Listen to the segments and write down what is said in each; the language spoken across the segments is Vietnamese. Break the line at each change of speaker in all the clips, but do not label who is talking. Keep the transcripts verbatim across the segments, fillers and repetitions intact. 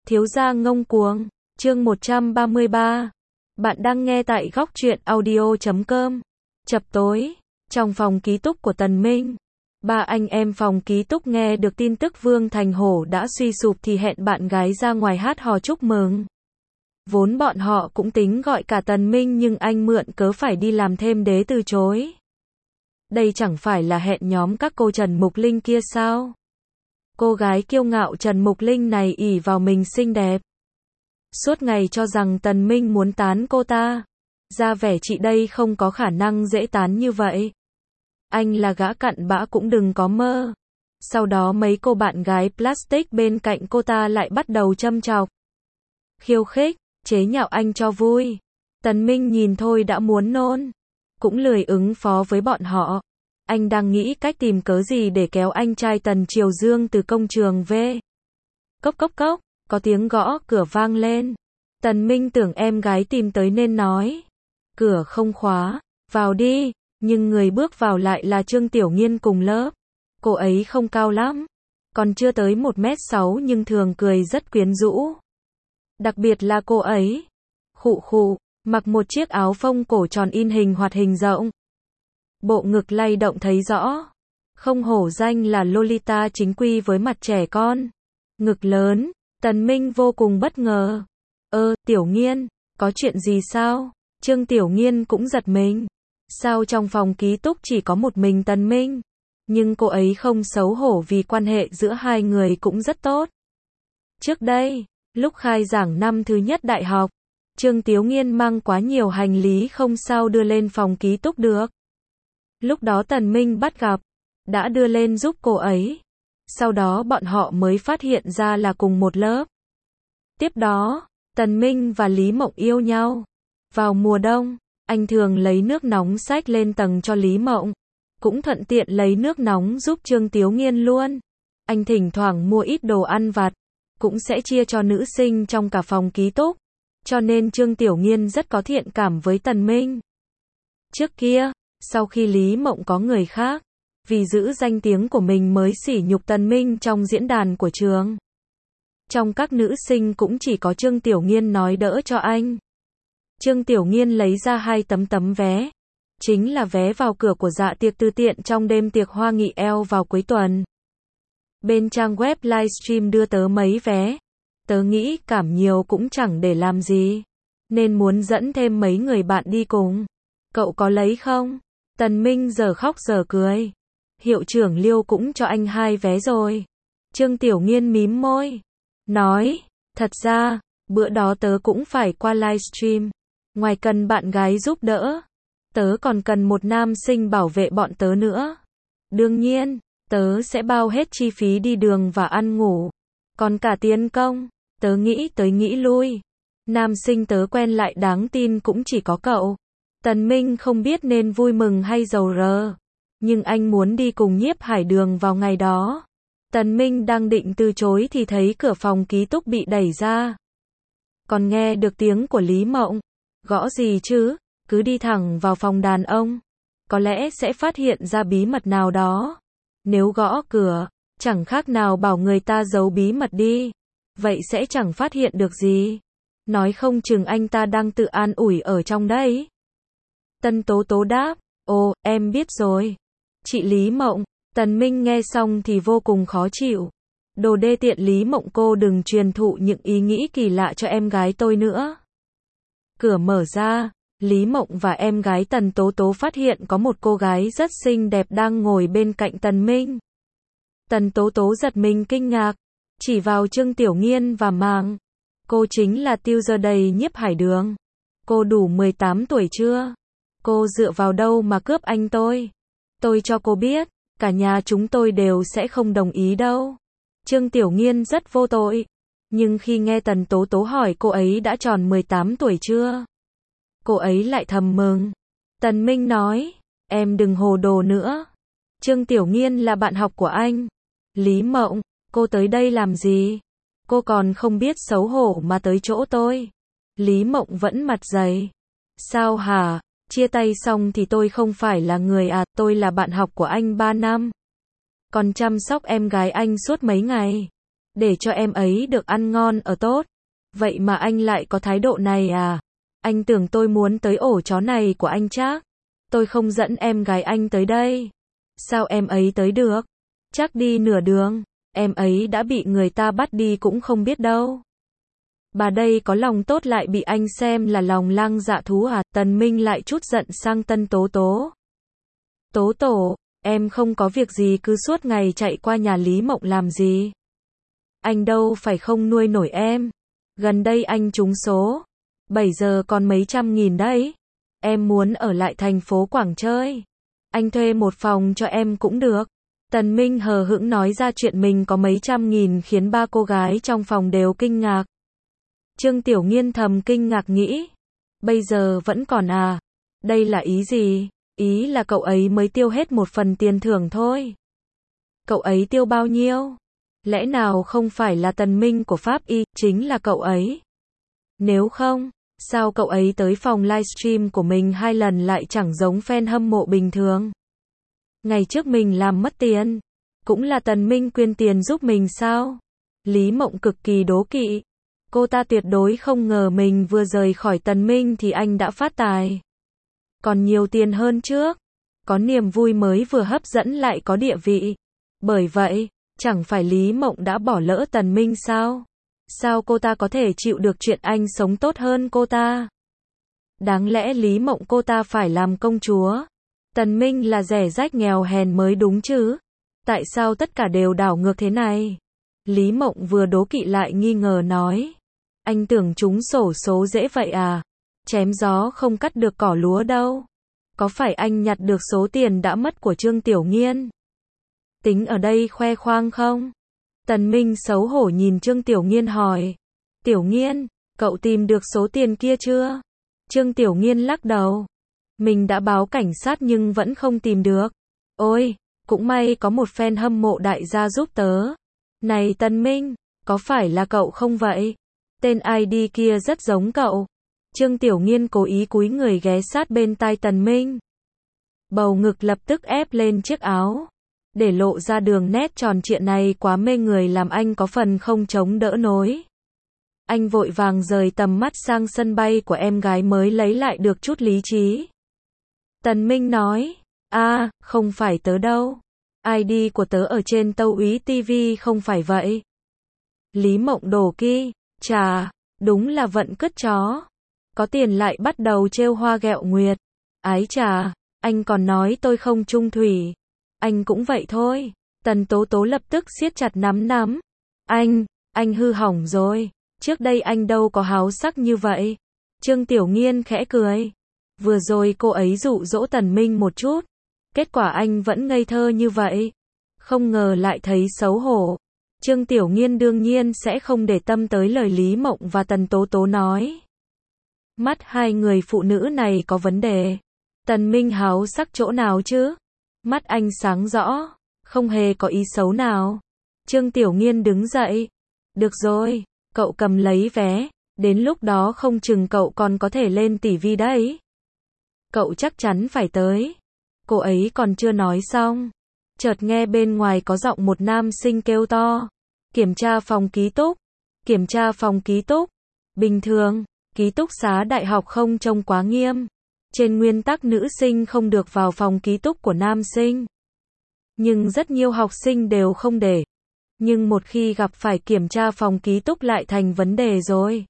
Thiếu gia ngông cuồng, chương một trăm ba mươi ba. Bạn đang nghe tại góc truyện audio chấm com. Chập tối, trong phòng ký túc của Tần Minh, ba anh em phòng ký túc nghe được tin tức Vương Thành Hổ đã suy sụp thì hẹn bạn gái ra ngoài hát hò chúc mừng. Vốn bọn họ cũng tính gọi cả Tần Minh nhưng anh mượn cớ phải đi làm thêm đế từ chối. Đây chẳng phải là hẹn nhóm các cô Trần Mục Linh kia sao? Cô gái kiêu ngạo Trần Mục Linh này ỷ vào mình xinh đẹp. Suốt ngày cho rằng Tần Minh muốn tán cô ta. Ra vẻ chị đây không có khả năng dễ tán như vậy. Anh là gã cặn bã cũng đừng có mơ. Sau đó mấy cô bạn gái plastic bên cạnh cô ta lại bắt đầu châm chọc. Khiêu khích, chế nhạo anh cho vui. Tần Minh nhìn thôi đã muốn nôn. Cũng lười ứng phó với bọn họ. Anh đang nghĩ cách tìm cớ gì để kéo anh trai Tần Triều Dương từ công trường về. Cốc cốc cốc, có tiếng gõ cửa vang lên. Tần Minh tưởng em gái tìm tới nên nói. Cửa không khóa, vào đi, nhưng người bước vào lại là Trương Tiểu Nghiên cùng lớp. Cô ấy không cao lắm, còn chưa tới một mét sáu nhưng thường cười rất quyến rũ. Đặc biệt là cô ấy, khụ khụ, mặc một chiếc áo phông cổ tròn in hình hoạt hình rộng. Bộ ngực lay động thấy rõ. Không hổ danh là Lolita chính quy với mặt trẻ con. Ngực lớn, Tần Minh vô cùng bất ngờ. Ơ, Tiểu Nghiên, có chuyện gì sao? Trương Tiểu Nghiên cũng giật mình. Sao trong phòng ký túc chỉ có một mình Tần Minh? Nhưng cô ấy không xấu hổ vì quan hệ giữa hai người cũng rất tốt. Trước đây, lúc khai giảng năm thứ nhất đại học, Trương Tiểu Nghiên mang quá nhiều hành lý không sao đưa lên phòng ký túc được. Lúc đó Tần Minh bắt gặp, đã đưa lên giúp cô ấy. Sau đó bọn họ mới phát hiện ra là cùng một lớp. Tiếp đó, Tần Minh và Lý Mộng yêu nhau. Vào mùa đông, anh thường lấy nước nóng xách lên tầng cho Lý Mộng. Cũng thuận tiện lấy nước nóng giúp Trương Tiểu Nghiên luôn. Anh thỉnh thoảng mua ít đồ ăn vặt, cũng sẽ chia cho nữ sinh trong cả phòng ký túc. Cho nên Trương Tiểu Nghiên rất có thiện cảm với Tần Minh. Trước kia, sau khi Lý Mộng có người khác, vì giữ danh tiếng của mình mới sỉ nhục Tần Minh trong diễn đàn của trường. Trong các nữ sinh cũng chỉ có Trương Tiểu Nghiên nói đỡ cho anh. Trương Tiểu Nghiên lấy ra hai tấm tấm vé. Chính là vé vào cửa của dạ tiệc từ tiện trong đêm tiệc hoa nghị eo vào cuối tuần. Bên trang web livestream đưa tớ mấy vé. Tớ nghĩ cảm nhiều cũng chẳng để làm gì. Nên muốn dẫn thêm mấy người bạn đi cùng. Cậu có lấy không? Tần Minh giờ khóc giờ cười. Hiệu trưởng Liêu cũng cho anh hai vé rồi. Trương Tiểu Nghiên mím môi. Nói, thật ra, bữa đó tớ cũng phải qua livestream. Ngoài cần bạn gái giúp đỡ, tớ còn cần một nam sinh bảo vệ bọn tớ nữa. Đương nhiên, tớ sẽ bao hết chi phí đi đường và ăn ngủ. Còn cả tiền công, tớ nghĩ tới nghĩ lui. Nam sinh tớ quen lại đáng tin cũng chỉ có cậu. Tần Minh không biết nên vui mừng hay rầu rơ. Nhưng anh muốn đi cùng Nhiếp Hải Đường vào ngày đó. Tần Minh đang định từ chối thì thấy cửa phòng ký túc bị đẩy ra. Còn nghe được tiếng của Lý Mộng. Gõ gì chứ, cứ đi thẳng vào phòng đàn ông. Có lẽ sẽ phát hiện ra bí mật nào đó. Nếu gõ cửa, chẳng khác nào bảo người ta giấu bí mật đi. Vậy sẽ chẳng phát hiện được gì. Nói không chừng anh ta đang tự an ủi ở trong đấy. Tân Tố Tố đáp, ồ, em biết rồi. Chị Lý Mộng. Tần Minh nghe xong thì vô cùng khó chịu. Đồ đê tiện Lý Mộng, cô đừng truyền thụ những ý nghĩ kỳ lạ cho em gái tôi nữa. Cửa mở ra, Lý Mộng và em gái Tần Tố Tố phát hiện có một cô gái rất xinh đẹp đang ngồi bên cạnh Tần Minh. Tần Tố Tố giật mình kinh ngạc, chỉ vào Trương Tiểu Nghiên và màng. Cô chính là Tiêu Giờ Đầy Nhiếp Hải Đường. Cô đủ mười tám tuổi chưa? Cô dựa vào đâu mà cướp anh tôi? Tôi cho cô biết, cả nhà chúng tôi đều sẽ không đồng ý đâu. Trương Tiểu Nghiên rất vô tội. Nhưng khi nghe Tần Tố Tố hỏi cô ấy đã tròn mười tám tuổi chưa, cô ấy lại thầm mừng. Tần Minh nói, em đừng hồ đồ nữa. Trương Tiểu Nghiên là bạn học của anh. Lý Mộng, cô tới đây làm gì? Cô còn không biết xấu hổ mà tới chỗ tôi. Lý Mộng vẫn mặt dày. Sao hả? Chia tay xong thì tôi không phải là người à, tôi là bạn học của anh ba năm. Còn chăm sóc em gái anh suốt mấy ngày. để cho em ấy được ăn ngon ở tốt. Vậy mà anh lại có thái độ này à? Anh tưởng tôi muốn tới ổ chó này của anh chắc. Tôi không dẫn em gái anh tới đây. Sao em ấy tới được? Chắc đi nửa đường, em ấy đã bị người ta bắt đi cũng không biết đâu. Bà đây có lòng tốt lại bị anh xem là lòng lang dạ thú à? Tần Minh lại chút giận sang Tân Tố Tố. Tố Tổ, em không có việc gì cứ suốt ngày chạy qua nhà Lý Mộng làm gì? Anh đâu phải không nuôi nổi em. Gần đây anh trúng số. bảy giờ còn mấy trăm nghìn đấy. Em muốn ở lại thành phố Quảng chơi. Anh thuê một phòng cho em cũng được. Tần Minh hờ hững nói ra chuyện mình có mấy trăm nghìn khiến ba cô gái trong phòng đều kinh ngạc. Trương Tiểu Nghiên thầm kinh ngạc nghĩ. Bây giờ vẫn còn à? Đây là ý gì? Ý là cậu ấy mới tiêu hết một phần tiền thưởng thôi. Cậu ấy tiêu bao nhiêu? Lẽ nào không phải là Tần Minh của Pháp Y, chính là cậu ấy? Nếu không, sao cậu ấy tới phòng livestream của mình hai lần lại chẳng giống fan hâm mộ bình thường? Ngày trước mình làm mất tiền, cũng là Tần Minh quyên tiền giúp mình sao? Lý Mộng cực kỳ đố kỵ. Cô ta tuyệt đối không ngờ mình vừa rời khỏi Tần Minh thì anh đã phát tài. Còn nhiều tiền hơn trước. Có niềm vui mới vừa hấp dẫn lại có địa vị. Bởi vậy, chẳng phải Lý Mộng đã bỏ lỡ Tần Minh sao? Sao cô ta có thể chịu được chuyện anh sống tốt hơn cô ta? Đáng lẽ Lý Mộng cô ta phải làm công chúa. Tần Minh là rẻ rách nghèo hèn mới đúng chứ. Tại sao tất cả đều đảo ngược thế này? Lý Mộng vừa đố kỵ lại nghi ngờ nói. Anh tưởng chúng xổ số dễ vậy à? Chém gió không cắt được cỏ lúa đâu. Có phải anh nhặt được số tiền đã mất của Trương Tiểu Nghiên? Tính ở đây khoe khoang không? Tần Minh xấu hổ nhìn Trương Tiểu Nghiên hỏi. Tiểu Nghiên, cậu tìm được số tiền kia chưa? Trương Tiểu Nghiên lắc đầu. Mình đã báo cảnh sát nhưng vẫn không tìm được. Ôi, cũng may có một fan hâm mộ đại gia giúp tớ. Này Tần Minh, có phải là cậu không vậy? Tên i đê kia rất giống cậu. Trương Tiểu Nghiên cố ý cúi người ghé sát bên tai Tần Minh. Bầu ngực lập tức ép lên chiếc áo. Để lộ ra đường nét tròn trịa này quá mê người làm anh có phần không chống đỡ nổi. Anh vội vàng rời tầm mắt sang sân bay của em gái mới lấy lại được chút lý trí. Tần Minh nói, a, à, không phải tớ đâu. i đê của tớ ở trên Tâu Úy ti vi không phải vậy. Lý Mộng đổ ki, chà, đúng là vận cứt chó. Có tiền lại bắt đầu trêu hoa ghẹo nguyệt. Ái chà, anh còn nói tôi không trung thủy. Anh cũng vậy thôi. Tần Tố Tố lập tức siết chặt nắm nắm. Anh, anh hư hỏng rồi. Trước đây anh đâu có háo sắc như vậy. Trương Tiểu Nghiên khẽ cười. Vừa rồi cô ấy dụ dỗ Tần Minh một chút. Kết quả anh vẫn ngây thơ như vậy. Không ngờ lại thấy xấu hổ. Trương Tiểu Nghiên đương nhiên sẽ không để tâm tới lời Lý Mộng và Tần Tố Tố nói. Mắt hai người phụ nữ này có vấn đề. Tần Minh háo sắc chỗ nào chứ? Mắt anh sáng rõ, không hề có ý xấu nào. Trương Tiểu Nghiên đứng dậy. Được rồi, cậu cầm lấy vé, đến lúc đó không chừng cậu còn có thể lên ti vi đấy. Cậu chắc chắn phải tới. Cô ấy còn chưa nói xong. Chợt nghe bên ngoài có giọng một nam sinh kêu to. Kiểm tra phòng ký túc. Kiểm tra phòng ký túc. Bình thường, ký túc xá đại học không trông quá nghiêm. Trên nguyên tắc nữ sinh không được vào phòng ký túc của nam sinh. Nhưng rất nhiều học sinh đều không để. Nhưng một khi gặp phải kiểm tra phòng ký túc lại thành vấn đề rồi.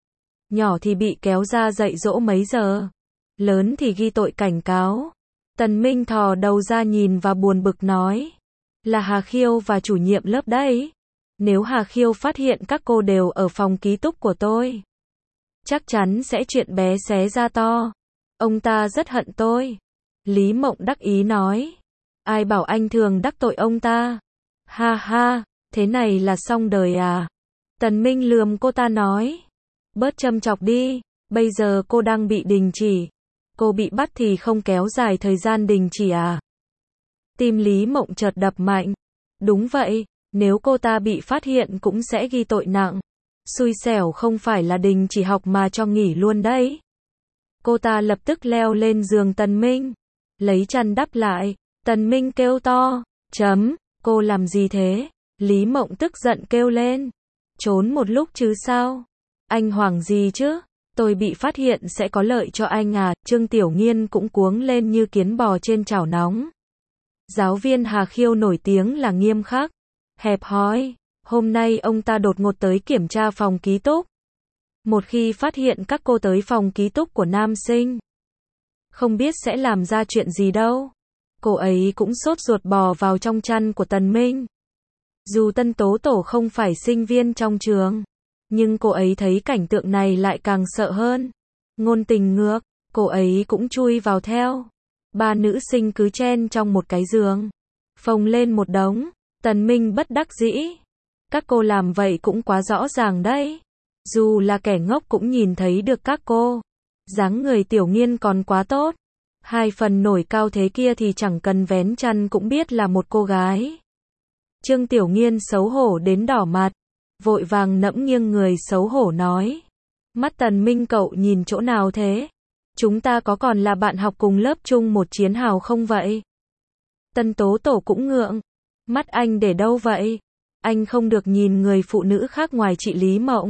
Nhỏ thì bị kéo ra dạy dỗ mấy giờ. Lớn thì ghi tội cảnh cáo. Tần Minh thò đầu ra nhìn và buồn bực nói. Là Hà Khiêu và chủ nhiệm lớp đấy. Nếu Hà Khiêu phát hiện các cô đều ở phòng ký túc của tôi, chắc chắn sẽ chuyện bé xé ra to. Ông ta rất hận tôi. Lý Mộng đắc ý nói. Ai bảo anh thường đắc tội ông ta? Ha ha, thế này là xong đời à? Tần Minh lườm cô ta nói. Bớt châm chọc đi, bây giờ cô đang bị đình chỉ. Cô bị bắt thì không kéo dài thời gian đình chỉ à? Tim Lý Mộng chợt đập mạnh. Đúng vậy, nếu cô ta bị phát hiện cũng sẽ ghi tội nặng. Xui xẻo không phải là đình chỉ học mà cho nghỉ luôn đấy. Cô ta lập tức leo lên giường Tần Minh. Lấy chăn đắp lại. Tần Minh kêu to. Chấm, cô làm gì thế? Lý Mộng tức giận kêu lên. Trốn một lúc chứ sao? Anh hoảng gì chứ? Tôi bị phát hiện sẽ có lợi cho anh à? Trương Tiểu Nghiên cũng cuống lên như kiến bò trên chảo nóng. Giáo viên Hà Khiêu nổi tiếng là nghiêm khắc, hẹp hòi. Hôm nay ông ta đột ngột tới kiểm tra phòng ký túc. Một khi phát hiện các cô tới phòng ký túc của nam sinh, không biết sẽ làm ra chuyện gì đâu. Cô ấy cũng sốt ruột bò vào trong chăn của Tần Minh. Dù Tân Tố Tổ không phải sinh viên trong trường, nhưng cô ấy thấy cảnh tượng này lại càng sợ hơn. Ngôn tình ngược, cô ấy cũng chui vào theo. Ba nữ sinh cứ chen trong một cái giường, phồng lên một đống. Tần Minh bất đắc dĩ. Các cô làm vậy cũng quá rõ ràng đấy. Dù là kẻ ngốc cũng nhìn thấy được các cô. Dáng người Tiểu Nghiên còn quá tốt. Hai phần nổi cao thế kia thì chẳng cần vén chăn cũng biết là một cô gái. Trương Tiểu Nghiên xấu hổ đến đỏ mặt, vội vàng nẫm nghiêng người xấu hổ nói. Mắt Tần Minh cậu nhìn chỗ nào thế? Chúng ta có còn là bạn học cùng lớp chung một chiến hào không vậy? Tân Tố Tổ cũng ngượng. Mắt anh để đâu vậy? Anh không được nhìn người phụ nữ khác ngoài chị Lý Mộng.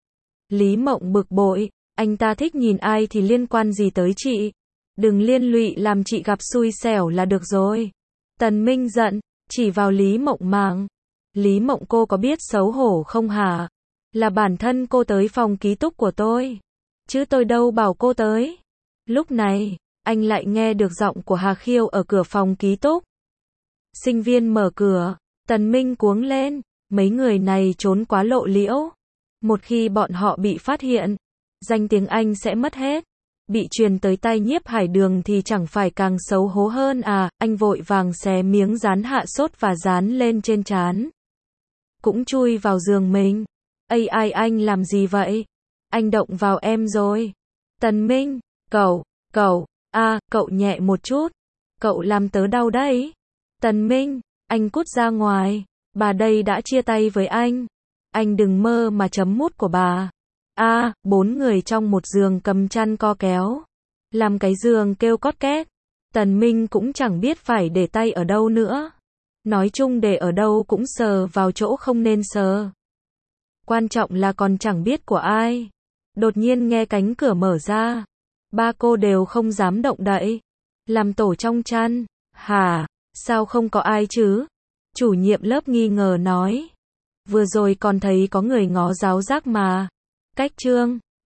Lý Mộng bực bội, anh ta thích nhìn ai thì liên quan gì tới chị? Đừng liên lụy làm chị gặp xui xẻo là được rồi. Tần Minh giận, chỉ vào Lý Mộng màng. Lý Mộng cô có biết xấu hổ không hả? Là bản thân cô tới phòng ký túc của tôi, chứ tôi đâu bảo cô tới. Lúc này, anh lại nghe được giọng của Hà Khiêu ở cửa phòng ký túc. Sinh viên mở cửa, Tần Minh cuống lên, mấy người này trốn quá lộ liễu. Một khi bọn họ bị phát hiện, danh tiếng anh sẽ mất hết. Bị truyền tới tay Nhiếp Hải Đường thì chẳng phải càng xấu hổ hơn à? Anh vội vàng xé miếng dán hạ sốt và dán lên trên trán. Cũng chui vào giường mình. Ây ai anh làm gì vậy? Anh động vào em rồi. Tần Minh, cậu, cậu, a, à, cậu nhẹ một chút. Cậu làm tớ đau đấy. Tần Minh, anh cút ra ngoài. Bà đây đã chia tay với anh. Anh đừng mơ mà chấm mút của bà. A, à, bốn người trong một giường cầm chăn co kéo. Làm cái giường kêu cót két. Tần Minh cũng chẳng biết phải để tay ở đâu nữa. Nói chung để ở đâu cũng sờ vào chỗ không nên sờ. Quan trọng là còn chẳng biết của ai. Đột nhiên nghe cánh cửa mở ra. Ba cô đều không dám động đậy. Làm tổ trong chăn. Hả? Sao không có ai chứ? Chủ nhiệm lớp nghi ngờ nói. Vừa rồi còn thấy có người ngó giáo giác mà. Cách Trương